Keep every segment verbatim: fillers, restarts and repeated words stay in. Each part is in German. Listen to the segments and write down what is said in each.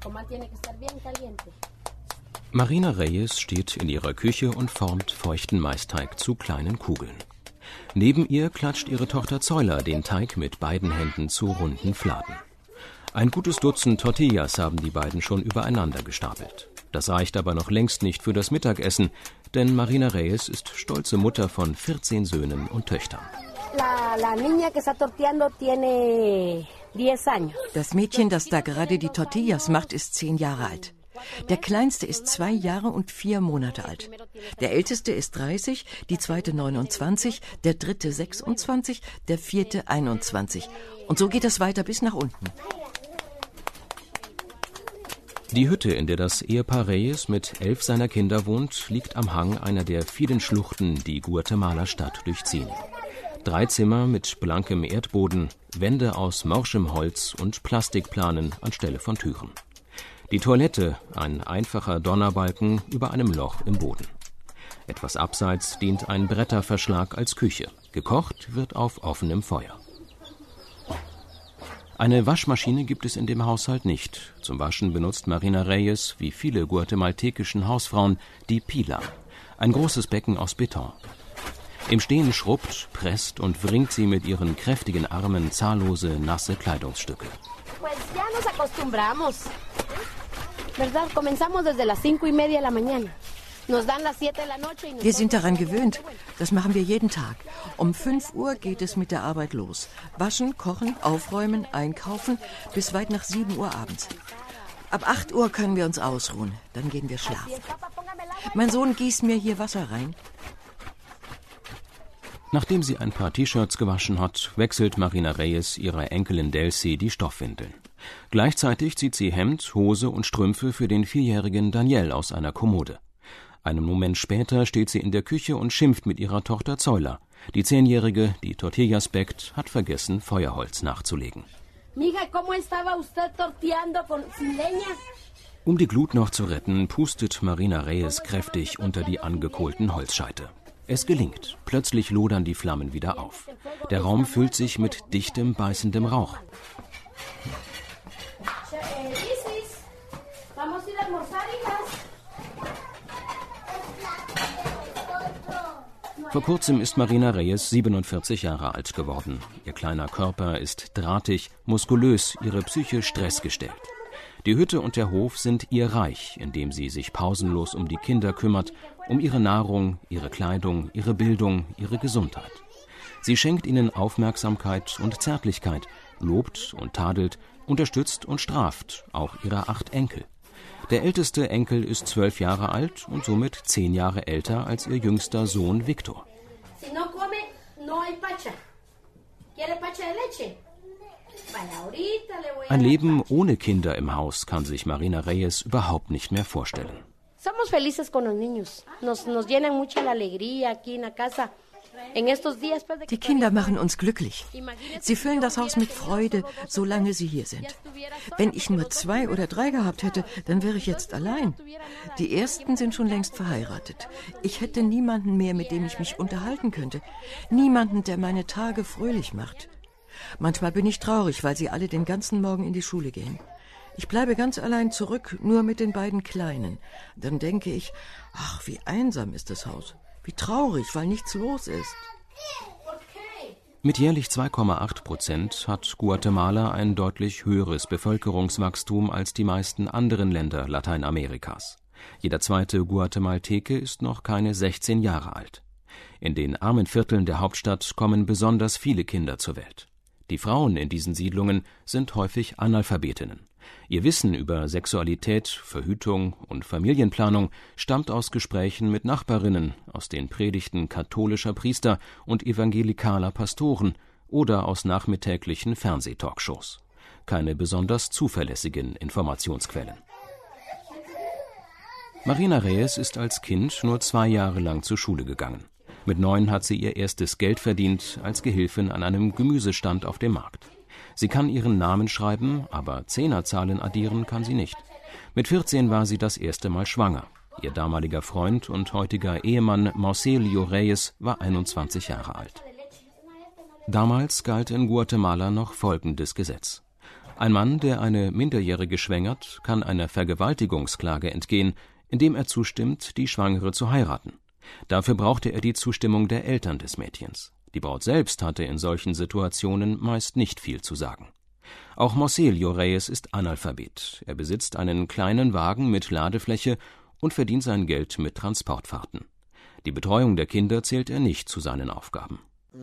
Marina Reyes steht in ihrer Küche und formt feuchten Maisteig zu kleinen Kugeln. Neben ihr klatscht ihre Tochter Zoila den Teig mit beiden Händen zu runden Fladen. Ein gutes Dutzend Tortillas haben die beiden schon übereinander gestapelt. Das reicht aber noch längst nicht für das Mittagessen, denn Marina Reyes ist stolze Mutter von vierzehn Söhnen und Töchtern. Das Mädchen, das da gerade die Tortillas macht, ist zehn Jahre alt. Der Kleinste ist zwei Jahre und vier Monate alt. Der Älteste ist dreißig, die Zweite neunundzwanzig, der Dritte sechsundzwanzig, der Vierte einundzwanzig. Und so geht es weiter bis nach unten. Die Hütte, in der das Ehepaar Reyes mit elf seiner Kinder wohnt, liegt am Hang einer der vielen Schluchten, die Guatemala-Stadt durchziehen. Drei Zimmer mit blankem Erdboden, Wände aus morschem Holz und Plastikplanen anstelle von Türen. Die Toilette, ein einfacher Donnerbalken über einem Loch im Boden. Etwas abseits dient ein Bretterverschlag als Küche. Gekocht wird auf offenem Feuer. Eine Waschmaschine gibt es in dem Haushalt nicht. Zum Waschen benutzt Marina Reyes, wie viele guatemaltekischen Hausfrauen, die Pila, ein großes Becken aus Beton. Im Stehen schrubbt, presst und wringt sie mit ihren kräftigen Armen zahllose, nasse Kleidungsstücke. Wir sind daran gewöhnt. Das machen wir jeden Tag. Um fünf Uhr geht es mit der Arbeit los. Waschen, kochen, aufräumen, einkaufen, bis weit nach sieben Uhr abends. Ab acht Uhr können wir uns ausruhen. Dann gehen wir schlafen. Mein Sohn gießt mir hier Wasser rein. Nachdem sie ein paar T-Shirts gewaschen hat, wechselt Marina Reyes ihrer Enkelin Delcy die Stoffwindeln. Gleichzeitig zieht sie Hemd, Hose und Strümpfe für den vierjährigen Daniel aus einer Kommode. Einen Moment später steht sie in der Küche und schimpft mit ihrer Tochter Zoila. Die Zehnjährige, die Tortillas bäckt, hat vergessen, Feuerholz nachzulegen. Um die Glut noch zu retten, pustet Marina Reyes kräftig unter die angekohlten Holzscheite. Es gelingt. Plötzlich lodern die Flammen wieder auf. Der Raum füllt sich mit dichtem, beißendem Rauch. Vor kurzem ist Marina Reyes siebenundvierzig Jahre alt geworden. Ihr kleiner Körper ist drahtig, muskulös, ihre Psyche stressgestellt. Die Hütte und der Hof sind ihr Reich, in dem sie sich pausenlos um die Kinder kümmert, um ihre Nahrung, ihre Kleidung, ihre Bildung, ihre Gesundheit. Sie schenkt ihnen Aufmerksamkeit und Zärtlichkeit, lobt und tadelt, unterstützt und straft, auch ihre acht Enkel. Der älteste Enkel ist zwölf Jahre alt und somit zehn Jahre älter als ihr jüngster Sohn Victor. Ein Leben ohne Kinder im Haus kann sich Marina Reyes überhaupt nicht mehr vorstellen. Somos felices con los niños. Nos, nos llenan mucha la alegría aquí en la casa. Die Kinder machen uns glücklich. Sie füllen das Haus mit Freude, solange sie hier sind. Wenn ich nur zwei oder drei gehabt hätte, dann wäre ich jetzt allein. Die ersten sind schon längst verheiratet. Ich hätte niemanden mehr, mit dem ich mich unterhalten könnte. Niemanden, der meine Tage fröhlich macht. Manchmal bin ich traurig, weil sie alle den ganzen Morgen in die Schule gehen. Ich bleibe ganz allein zurück, nur mit den beiden Kleinen. Dann denke ich, ach, wie einsam ist das Haus. Wie traurig, weil nichts los ist. Mit jährlich zwei Komma acht Prozent hat Guatemala ein deutlich höheres Bevölkerungswachstum als die meisten anderen Länder Lateinamerikas. Jeder zweite Guatemalteke ist noch keine sechzehn Jahre alt. In den armen Vierteln der Hauptstadt kommen besonders viele Kinder zur Welt. Die Frauen in diesen Siedlungen sind häufig Analphabetinnen. Ihr Wissen über Sexualität, Verhütung und Familienplanung stammt aus Gesprächen mit Nachbarinnen, aus den Predigten katholischer Priester und evangelikaler Pastoren oder aus nachmittäglichen Fernsehtalkshows. Keine besonders zuverlässigen Informationsquellen. Marina Reyes ist als Kind nur zwei Jahre lang zur Schule gegangen. Mit neun hat sie ihr erstes Geld verdient als Gehilfin an einem Gemüsestand auf dem Markt. Sie kann ihren Namen schreiben, aber Zehnerzahlen addieren kann sie nicht. Mit vierzehn war sie das erste Mal schwanger. Ihr damaliger Freund und heutiger Ehemann Marcelio Reyes war einundzwanzig Jahre alt. Damals galt in Guatemala noch folgendes Gesetz. Ein Mann, der eine Minderjährige schwängert, kann einer Vergewaltigungsklage entgehen, indem er zustimmt, die Schwangere zu heiraten. Dafür brauchte er die Zustimmung der Eltern des Mädchens. Die Braut selbst hatte in solchen Situationen meist nicht viel zu sagen. Auch Morcelio Reyes ist Analphabet. Er besitzt einen kleinen Wagen mit Ladefläche und verdient sein Geld mit Transportfahrten. Die Betreuung der Kinder zählt er nicht zu seinen Aufgaben.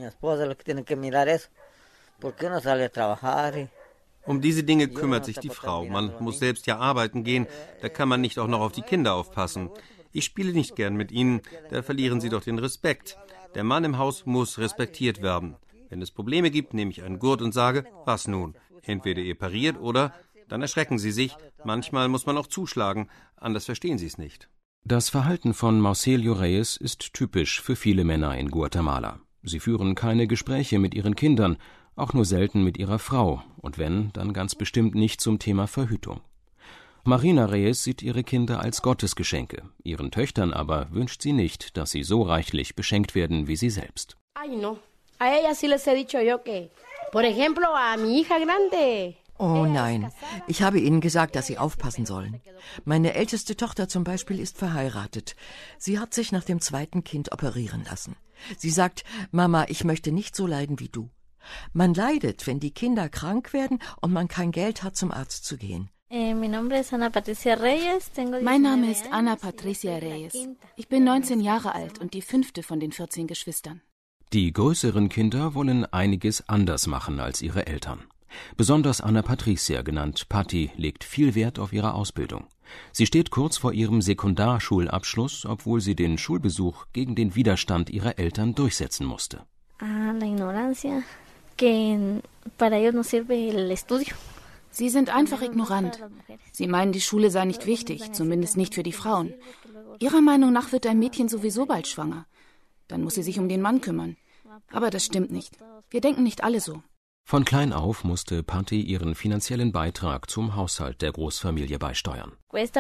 Um diese Dinge kümmert sich die Frau. Man muss selbst ja arbeiten gehen, da kann man nicht auch noch auf die Kinder aufpassen. Ich spiele nicht gern mit ihnen, da verlieren sie doch den Respekt. Der Mann im Haus muss respektiert werden. Wenn es Probleme gibt, nehme ich einen Gurt und sage, was nun? Entweder ihr pariert oder dann erschrecken sie sich. Manchmal muss man auch zuschlagen, anders verstehen sie es nicht. Das Verhalten von Morcelio Reyes ist typisch für viele Männer in Guatemala. Sie führen keine Gespräche mit ihren Kindern, auch nur selten mit ihrer Frau, und wenn, dann ganz bestimmt nicht zum Thema Verhütung. Marina Reyes sieht ihre Kinder als Gottesgeschenke, ihren Töchtern aber wünscht sie nicht, dass sie so reichlich beschenkt werden wie sie selbst. Oh nein, ich habe ihnen gesagt, dass sie aufpassen sollen. Meine älteste Tochter zum Beispiel ist verheiratet. Sie hat sich nach dem zweiten Kind operieren lassen. Sie sagt, Mama, ich möchte nicht so leiden wie du. Man leidet, wenn die Kinder krank werden und man kein Geld hat, zum Arzt zu gehen. Mein Name ist Ana Patricia Reyes. Ich bin neunzehn Jahre alt und die fünfte von den vierzehn Geschwistern. Die größeren Kinder wollen einiges anders machen als ihre Eltern. Besonders Ana Patricia, genannt Patti, legt viel Wert auf ihre Ausbildung. Sie steht kurz vor ihrem Sekundarschulabschluss, obwohl sie den Schulbesuch gegen den Widerstand ihrer Eltern durchsetzen musste. Sie sind einfach ignorant. Sie meinen, die Schule sei nicht wichtig, zumindest nicht für die Frauen. Ihrer Meinung nach wird ein Mädchen sowieso bald schwanger. Dann muss sie sich um den Mann kümmern. Aber das stimmt nicht. Wir denken nicht alle so. Von klein auf musste Patti ihren finanziellen Beitrag zum Haushalt der Großfamilie beisteuern.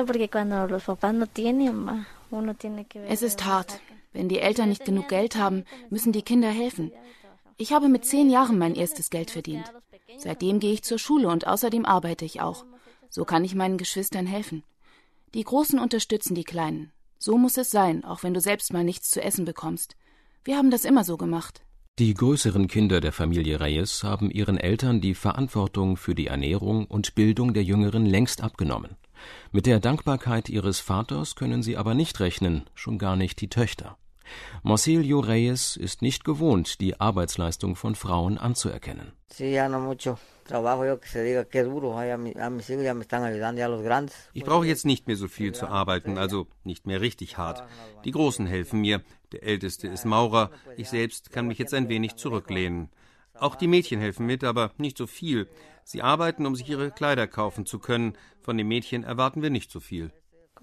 Es ist hart. Wenn die Eltern nicht genug Geld haben, müssen die Kinder helfen. Ich habe mit zehn Jahren mein erstes Geld verdient. Seitdem gehe ich zur Schule und außerdem arbeite ich auch. So kann ich meinen Geschwistern helfen. Die Großen unterstützen die Kleinen. So muss es sein, auch wenn du selbst mal nichts zu essen bekommst. Wir haben das immer so gemacht. Die größeren Kinder der Familie Reyes haben ihren Eltern die Verantwortung für die Ernährung und Bildung der Jüngeren längst abgenommen. Mit der Dankbarkeit ihres Vaters können sie aber nicht rechnen, schon gar nicht die Töchter. Morcelio Reyes ist nicht gewohnt, die Arbeitsleistung von Frauen anzuerkennen. Ich brauche jetzt nicht mehr so viel zu arbeiten, also nicht mehr richtig hart. Die Großen helfen mir, der Älteste ist Maurer, ich selbst kann mich jetzt ein wenig zurücklehnen. Auch die Mädchen helfen mit, aber nicht so viel. Sie arbeiten, um sich ihre Kleider kaufen zu können. Von den Mädchen erwarten wir nicht so viel.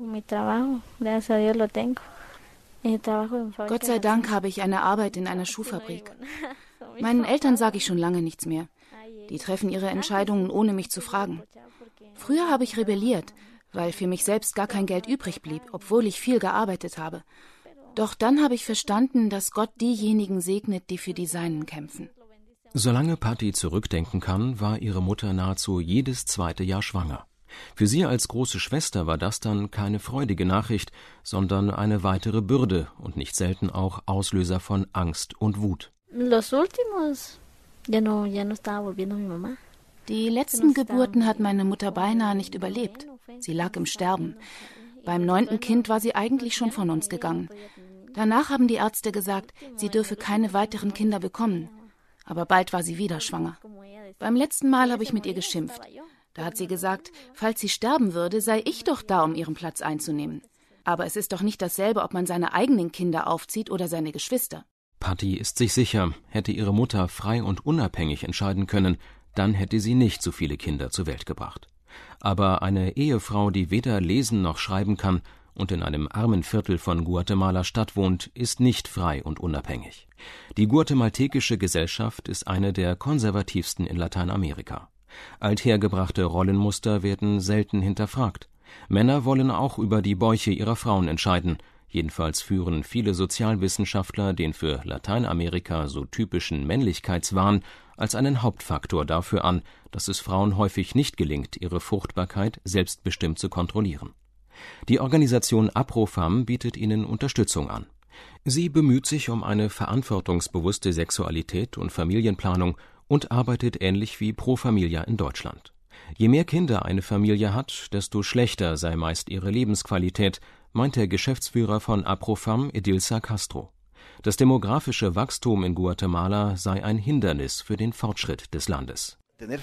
Gott sei Dank habe ich eine Arbeit in einer Schuhfabrik. Meinen Eltern sage ich schon lange nichts mehr. Die treffen ihre Entscheidungen, ohne mich zu fragen. Früher habe ich rebelliert, weil für mich selbst gar kein Geld übrig blieb, obwohl ich viel gearbeitet habe. Doch dann habe ich verstanden, dass Gott diejenigen segnet, die für die Seinen kämpfen. Solange Patti zurückdenken kann, war ihre Mutter nahezu jedes zweite Jahr schwanger. Für sie als große Schwester war das dann keine freudige Nachricht, sondern eine weitere Bürde und nicht selten auch Auslöser von Angst und Wut. Die letzten Geburten hat meine Mutter beinahe nicht überlebt. Sie lag im Sterben. Beim neunten Kind war sie eigentlich schon von uns gegangen. Danach haben die Ärzte gesagt, sie dürfe keine weiteren Kinder bekommen. Aber bald war sie wieder schwanger. Beim letzten Mal habe ich mit ihr geschimpft. Da hat sie gesagt, falls sie sterben würde, sei ich doch da, um ihren Platz einzunehmen. Aber es ist doch nicht dasselbe, ob man seine eigenen Kinder aufzieht oder seine Geschwister. Patti ist sich sicher, hätte ihre Mutter frei und unabhängig entscheiden können, dann hätte sie nicht so viele Kinder zur Welt gebracht. Aber eine Ehefrau, die weder lesen noch schreiben kann und in einem armen Viertel von Guatemala Stadt wohnt, ist nicht frei und unabhängig. Die guatemaltekische Gesellschaft ist eine der konservativsten in Lateinamerika. Althergebrachte Rollenmuster werden selten hinterfragt. Männer wollen auch über die Bäuche ihrer Frauen entscheiden. Jedenfalls führen viele Sozialwissenschaftler den für Lateinamerika so typischen Männlichkeitswahn als einen Hauptfaktor dafür an, dass es Frauen häufig nicht gelingt, ihre Fruchtbarkeit selbstbestimmt zu kontrollieren. Die Organisation APROFAM bietet ihnen Unterstützung an. Sie bemüht sich um eine verantwortungsbewusste Sexualität und Familienplanung und arbeitet ähnlich wie Pro Familia in Deutschland. Je mehr Kinder eine Familie hat, desto schlechter sei meist ihre Lebensqualität, meint der Geschäftsführer von APROFAM, Edilsa Castro. Das demografische Wachstum in Guatemala sei ein Hindernis für den Fortschritt des Landes.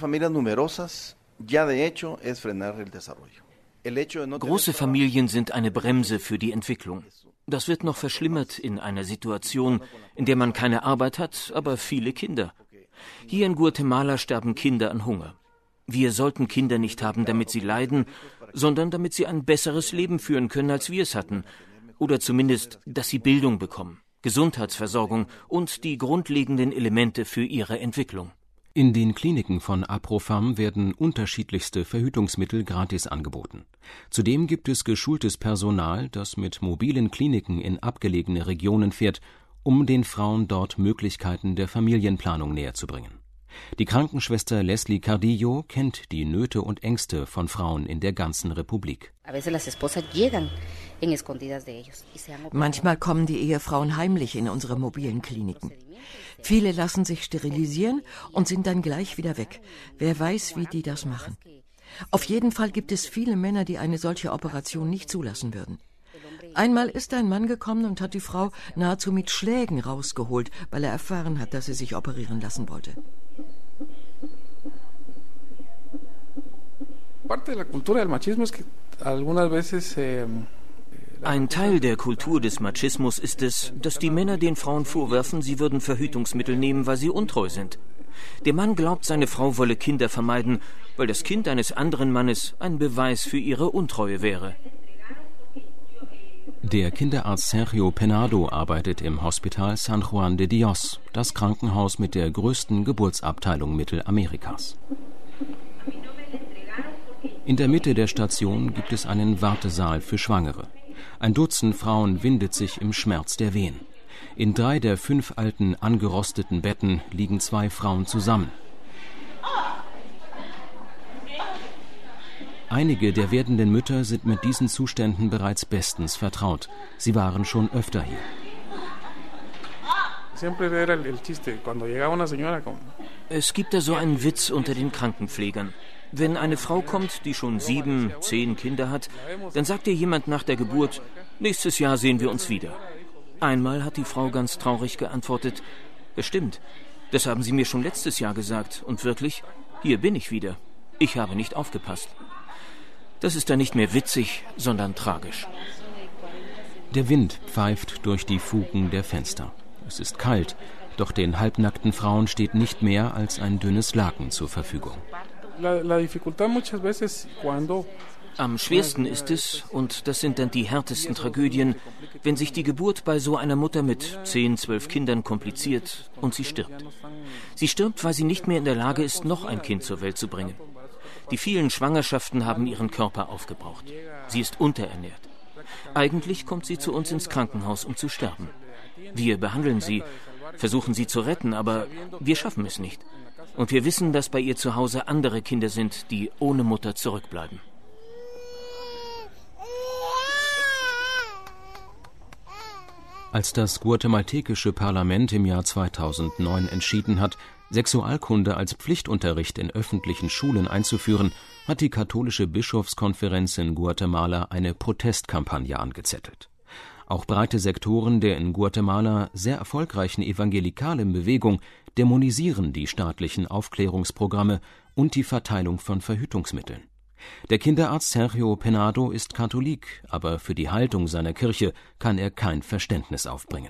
Große Familien sind eine Bremse für die Entwicklung. Das wird noch verschlimmert in einer Situation, in der man keine Arbeit hat, aber viele Kinder. Hier in Guatemala sterben Kinder an Hunger. Wir sollten Kinder nicht haben, damit sie leiden, sondern damit sie ein besseres Leben führen können, als wir es hatten. Oder zumindest, dass sie Bildung bekommen, Gesundheitsversorgung und die grundlegenden Elemente für ihre Entwicklung. In den Kliniken von APROFAM werden unterschiedlichste Verhütungsmittel gratis angeboten. Zudem gibt es geschultes Personal, das mit mobilen Kliniken in abgelegene Regionen fährt, um den Frauen dort Möglichkeiten der Familienplanung näherzubringen. Die Krankenschwester Leslie Cardillo kennt die Nöte und Ängste von Frauen in der ganzen Republik. Manchmal kommen die Ehefrauen heimlich in unsere mobilen Kliniken. Viele lassen sich sterilisieren und sind dann gleich wieder weg. Wer weiß, wie die das machen. Auf jeden Fall gibt es viele Männer, die eine solche Operation nicht zulassen würden. Einmal ist ein Mann gekommen und hat die Frau nahezu mit Schlägen rausgeholt, weil er erfahren hat, dass sie sich operieren lassen wollte. Ein Teil der Kultur des Machismus ist es, dass die Männer den Frauen vorwerfen, sie würden Verhütungsmittel nehmen, weil sie untreu sind. Der Mann glaubt, seine Frau wolle Kinder vermeiden, weil das Kind eines anderen Mannes ein Beweis für ihre Untreue wäre. Der Kinderarzt Sergio Penado arbeitet im Hospital San Juan de Dios, das Krankenhaus mit der größten Geburtsabteilung Mittelamerikas. In der Mitte der Station gibt es einen Wartesaal für Schwangere. Ein Dutzend Frauen windet sich im Schmerz der Wehen. In drei der fünf alten, angerosteten Betten liegen zwei Frauen zusammen. Einige der werdenden Mütter sind mit diesen Zuständen bereits bestens vertraut. Sie waren schon öfter hier. Es gibt da so einen Witz unter den Krankenpflegern. Wenn eine Frau kommt, die schon sieben, zehn Kinder hat, dann sagt ihr jemand nach der Geburt, nächstes Jahr sehen wir uns wieder. Einmal hat die Frau ganz traurig geantwortet, bestimmt, das haben Sie mir schon letztes Jahr gesagt. Und wirklich, hier bin ich wieder. Ich habe nicht aufgepasst. Das ist dann nicht mehr witzig, sondern tragisch. Der Wind pfeift durch die Fugen der Fenster. Es ist kalt, doch den halbnackten Frauen steht nicht mehr als ein dünnes Laken zur Verfügung. Am schwersten ist es, und das sind dann die härtesten Tragödien, wenn sich die Geburt bei so einer Mutter mit zehn, zwölf Kindern kompliziert und sie stirbt. Sie stirbt, weil sie nicht mehr in der Lage ist, noch ein Kind zur Welt zu bringen. Die vielen Schwangerschaften haben ihren Körper aufgebraucht. Sie ist unterernährt. Eigentlich kommt sie zu uns ins Krankenhaus, um zu sterben. Wir behandeln sie, versuchen sie zu retten, aber wir schaffen es nicht. Und wir wissen, dass bei ihr zu Hause andere Kinder sind, die ohne Mutter zurückbleiben. Als das guatemaltekische Parlament im Jahr zweitausendneun entschieden hat, Sexualkunde als Pflichtunterricht in öffentlichen Schulen einzuführen, hat die katholische Bischofskonferenz in Guatemala eine Protestkampagne angezettelt. Auch breite Sektoren der in Guatemala sehr erfolgreichen evangelikalen Bewegung dämonisieren die staatlichen Aufklärungsprogramme und die Verteilung von Verhütungsmitteln. Der Kinderarzt Sergio Penado ist Katholik, aber für die Haltung seiner Kirche kann er kein Verständnis aufbringen.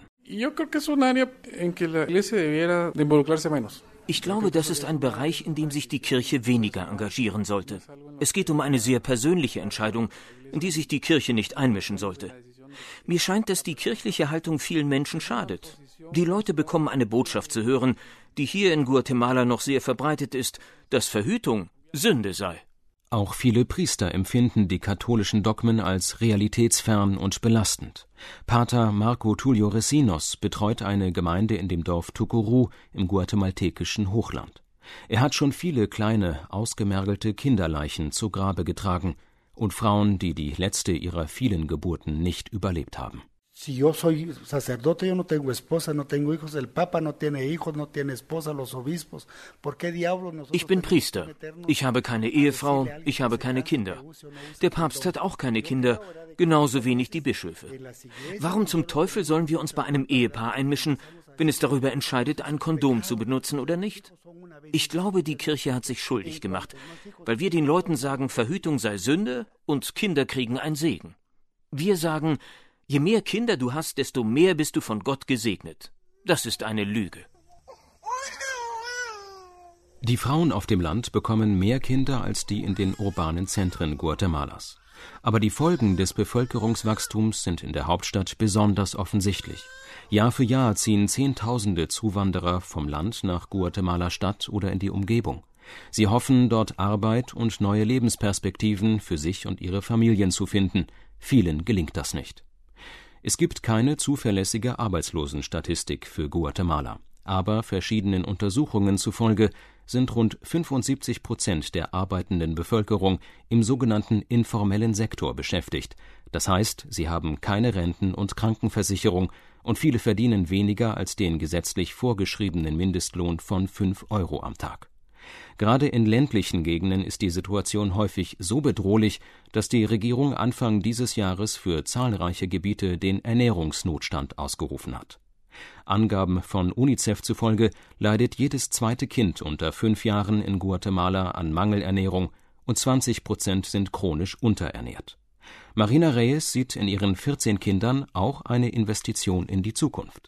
Ich glaube, das ist ein Bereich, in dem sich die Kirche weniger engagieren sollte. Es geht um eine sehr persönliche Entscheidung, in die sich die Kirche nicht einmischen sollte. Mir scheint, dass die kirchliche Haltung vielen Menschen schadet. Die Leute bekommen eine Botschaft zu hören, die hier in Guatemala noch sehr verbreitet ist, dass Verhütung Sünde sei. Auch viele Priester empfinden die katholischen Dogmen als realitätsfern und belastend. Pater Marco Tulio Resinos betreut eine Gemeinde in dem Dorf Tucurú im guatemaltekischen Hochland. Er hat schon viele kleine, ausgemergelte Kinderleichen zu Grabe getragen und Frauen, die die letzte ihrer vielen Geburten nicht überlebt haben. Si yo soy sacerdote, yo no tengo esposa, no tengo hijos, el Papa no tiene hijos, no tiene esposa, los obispos. ¿Por qué diablos nosotros? Ich bin Priester. Ich habe keine Ehefrau, ich habe keine Kinder. Der Papst hat auch keine Kinder, genauso wenig die Bischöfe. Warum zum Teufel sollen wir uns bei einem Ehepaar einmischen, wenn es darüber entscheidet, ein Kondom zu benutzen oder nicht? Ich glaube, die Kirche hat sich schuldig gemacht, weil wir den Leuten sagen, Verhütung sei Sünde und Kinder kriegen ein Segen. Wir sagen, je mehr Kinder du hast, desto mehr bist du von Gott gesegnet. Das ist eine Lüge. Die Frauen auf dem Land bekommen mehr Kinder als die in den urbanen Zentren Guatemalas. Aber die Folgen des Bevölkerungswachstums sind in der Hauptstadt besonders offensichtlich. Jahr für Jahr ziehen Zehntausende Zuwanderer vom Land nach Guatemala-Stadt oder in die Umgebung. Sie hoffen, dort Arbeit und neue Lebensperspektiven für sich und ihre Familien zu finden. Vielen gelingt das nicht. Es gibt keine zuverlässige Arbeitslosenstatistik für Guatemala, aber verschiedenen Untersuchungen zufolge sind rund fünfundsiebzig Prozent der arbeitenden Bevölkerung im sogenannten informellen Sektor beschäftigt. Das heißt, sie haben keine Renten- und Krankenversicherung und viele verdienen weniger als den gesetzlich vorgeschriebenen Mindestlohn von fünf Euro am Tag. Gerade in ländlichen Gegenden ist die Situation häufig so bedrohlich, dass die Regierung Anfang dieses Jahres für zahlreiche Gebiete den Ernährungsnotstand ausgerufen hat. Angaben von UNICEF zufolge leidet jedes zweite Kind unter fünf Jahren in Guatemala an Mangelernährung und zwanzig Prozent sind chronisch unterernährt. Marina Reyes sieht in ihren vierzehn Kindern auch eine Investition in die Zukunft.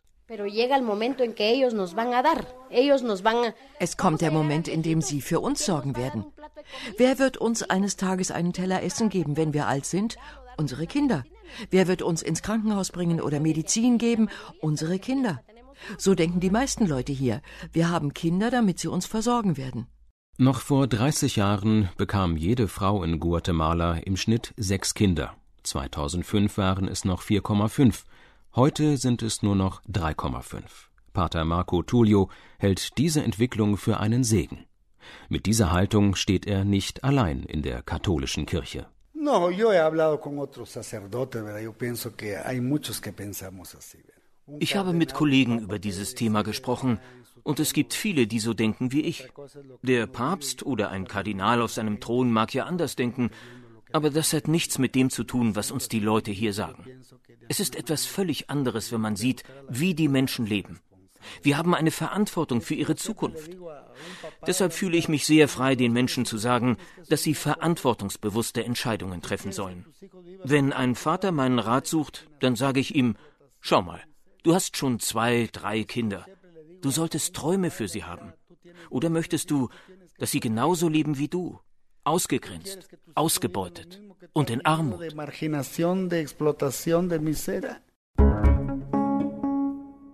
Es kommt der Moment, in dem sie für uns sorgen werden. Wer wird uns eines Tages einen Teller Essen geben, wenn wir alt sind? Unsere Kinder. Wer wird uns ins Krankenhaus bringen oder Medizin geben? Unsere Kinder. So denken die meisten Leute hier. Wir haben Kinder, damit sie uns versorgen werden. Noch vor dreißig Jahren bekam jede Frau in Guatemala im Schnitt sechs Kinder. zweitausendfünf waren es noch vier Komma fünf. Heute sind es nur noch drei Komma fünf. Pater Marco Tulio hält diese Entwicklung für einen Segen. Mit dieser Haltung steht er nicht allein in der katholischen Kirche. No, yo he hablado con otros sacerdotes, ¿verdad? Yo pienso que hay muchos que pensamos así. Ich habe mit Kollegen über dieses Thema gesprochen und es gibt viele, die so denken wie ich. Der Papst oder ein Kardinal auf seinem Thron mag ja anders denken, aber das hat nichts mit dem zu tun, was uns die Leute hier sagen. Es ist etwas völlig anderes, wenn man sieht, wie die Menschen leben. Wir haben eine Verantwortung für ihre Zukunft. Deshalb fühle ich mich sehr frei, den Menschen zu sagen, dass sie verantwortungsbewusste Entscheidungen treffen sollen. Wenn ein Vater meinen Rat sucht, dann sage ich ihm, schau mal, du hast schon zwei, drei Kinder. Du solltest Träume für sie haben. Oder möchtest du, dass sie genauso leben wie du? Ausgegrenzt, ausgebeutet und in Armut.